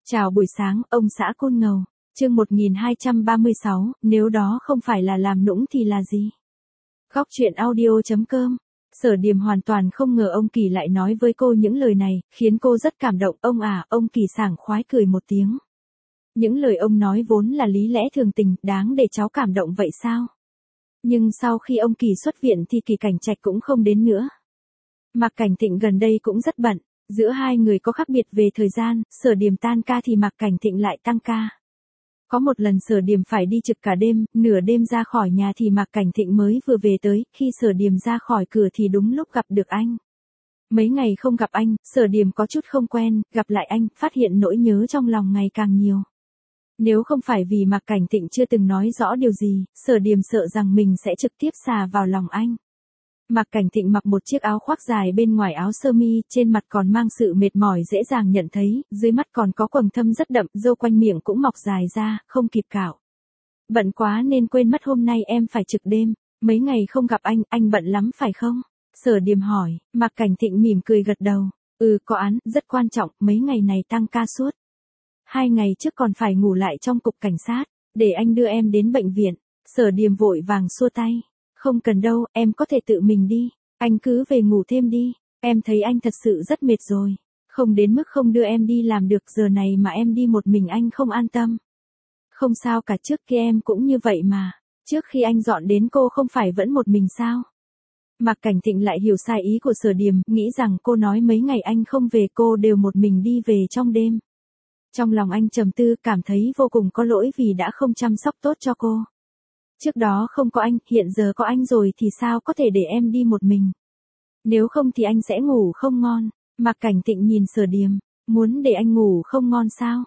Chào buổi sáng, ông xã Côn Ngầu. Chương 1236, nếu đó không phải là làm nũng thì là gì? Góc truyện audio.com. Sở Điềm hoàn toàn không ngờ ông Kỳ lại nói với cô những lời này, khiến cô rất cảm động. Ông Kỳ sảng khoái cười một tiếng. Những lời ông nói vốn là lý lẽ thường tình, đáng để cháu cảm động vậy sao? Nhưng sau khi ông Kỳ xuất viện thì Kỳ Cảnh Trạch cũng không đến nữa. Mạc Cảnh Thịnh gần đây cũng rất bận. Giữa hai người có khác biệt về thời gian, Sở Điềm tan ca thì Mạc Cảnh Thịnh lại tăng ca. Có một lần Sở Điềm phải đi trực cả đêm, nửa đêm ra khỏi nhà thì Mạc Cảnh Thịnh mới vừa về tới, khi Sở Điềm ra khỏi cửa thì đúng lúc gặp được anh. Mấy ngày không gặp anh, Sở Điềm có chút không quen, gặp lại anh, phát hiện nỗi nhớ trong lòng ngày càng nhiều. Nếu không phải vì Mạc Cảnh Thịnh chưa từng nói rõ điều gì, Sở Điềm sợ rằng mình sẽ trực tiếp xà vào lòng anh. Mạc Cảnh Thịnh mặc một chiếc áo khoác dài bên ngoài áo sơ mi, trên mặt còn mang sự mệt mỏi dễ dàng nhận thấy, dưới mắt còn có quầng thâm rất đậm, râu quanh miệng cũng mọc dài ra, không kịp cạo. Bận quá nên quên mất hôm nay em phải trực đêm, mấy ngày không gặp anh bận lắm phải không? Sở Điềm hỏi, Mạc Cảnh Thịnh mỉm cười gật đầu, có án, rất quan trọng, mấy ngày này tăng ca suốt. 2 ngày trước còn phải ngủ lại trong cục cảnh sát, để anh đưa em đến bệnh viện. Sở Điềm vội vàng xua tay. Không cần đâu, em có thể tự mình đi, anh cứ về ngủ thêm đi, em thấy anh thật sự rất mệt rồi, không đến mức không đưa em đi làm được, giờ này mà em đi một mình anh không an tâm. Không sao cả, trước kia em cũng như vậy mà, trước khi anh dọn đến cô không phải vẫn một mình sao? Mạc Cảnh Thịnh lại hiểu sai ý của Sở Điềm, nghĩ rằng cô nói mấy ngày anh không về cô đều một mình đi về trong đêm. Trong lòng anh trầm tư, cảm thấy vô cùng có lỗi vì đã không chăm sóc tốt cho cô. Trước đó không có anh, hiện giờ có anh rồi thì sao có thể để em đi một mình. Nếu không thì anh sẽ ngủ không ngon. Mạc Cảnh Thịnh nhìn Sở Điềm, muốn để anh ngủ không ngon sao?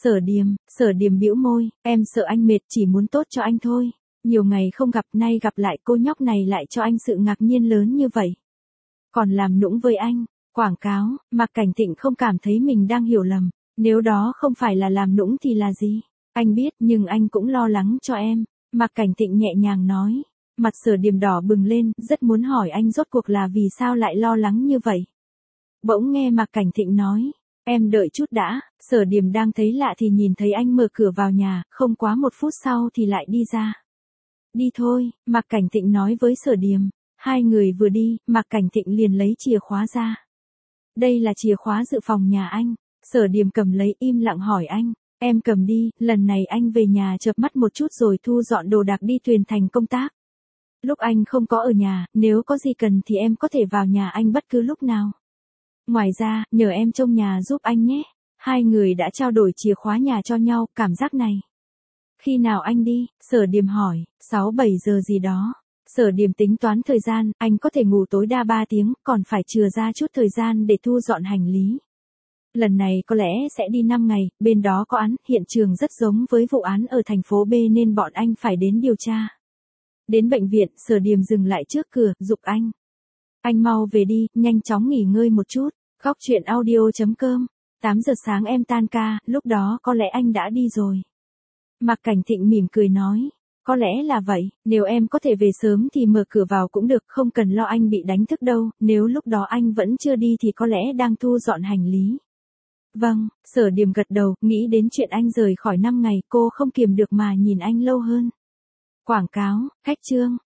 Sở Điềm bĩu môi, em sợ anh mệt, chỉ muốn tốt cho anh thôi. Nhiều ngày không gặp, nay gặp lại cô nhóc này lại cho anh sự ngạc nhiên lớn như vậy. Còn làm nũng với anh, quảng cáo. Mạc Cảnh Thịnh không cảm thấy mình đang hiểu lầm, nếu đó không phải là làm nũng thì là gì? Anh biết, nhưng anh cũng lo lắng cho em. Mạc Cảnh Thịnh nhẹ nhàng nói, mặt Sở Điềm đỏ bừng lên, rất muốn hỏi anh rốt cuộc là vì sao lại lo lắng như vậy. Bỗng nghe Mạc Cảnh Thịnh nói, em đợi chút đã. Sở Điềm đang thấy lạ thì nhìn thấy anh mở cửa vào nhà, không quá 1 phút sau thì lại đi ra. Đi thôi, Mạc Cảnh Thịnh nói với Sở Điềm. Hai người vừa đi, Mạc Cảnh Thịnh liền lấy chìa khóa ra. Đây là chìa khóa dự phòng nhà anh. Sở Điềm cầm lấy, im lặng hỏi anh. Em cầm đi, lần này anh về nhà chợp mắt một chút rồi thu dọn đồ đạc đi Tuyền Thành công tác. Lúc anh không có ở nhà, nếu có gì cần thì em có thể vào nhà anh bất cứ lúc nào. Ngoài ra, nhờ em trông nhà giúp anh nhé. Hai người đã trao đổi chìa khóa nhà cho nhau, cảm giác này. Khi nào anh đi? Sở Điềm hỏi, 6-7 giờ gì đó. Sở Điềm tính toán thời gian, anh có thể ngủ tối đa 3 tiếng, còn phải chừa ra chút thời gian để thu dọn hành lý. Lần này có lẽ sẽ đi 5 ngày, bên đó có án, hiện trường rất giống với vụ án ở thành phố B nên bọn anh phải đến điều tra. Đến bệnh viện, Sở Điềm dừng lại trước cửa, giục anh. Anh mau về đi, nhanh chóng nghỉ ngơi một chút. Góc truyện audio.com. 8 giờ sáng em tan ca, lúc đó có lẽ anh đã đi rồi. Mạc Cảnh Thịnh mỉm cười nói. Có lẽ là vậy, nếu em có thể về sớm thì mở cửa vào cũng được, không cần lo anh bị đánh thức đâu, nếu lúc đó anh vẫn chưa đi thì có lẽ đang thu dọn hành lý. Vâng, Sở Điềm gật đầu, nghĩ đến chuyện anh rời khỏi 5 ngày, cô không kiềm được mà nhìn anh lâu hơn. Quảng cáo, khách trương,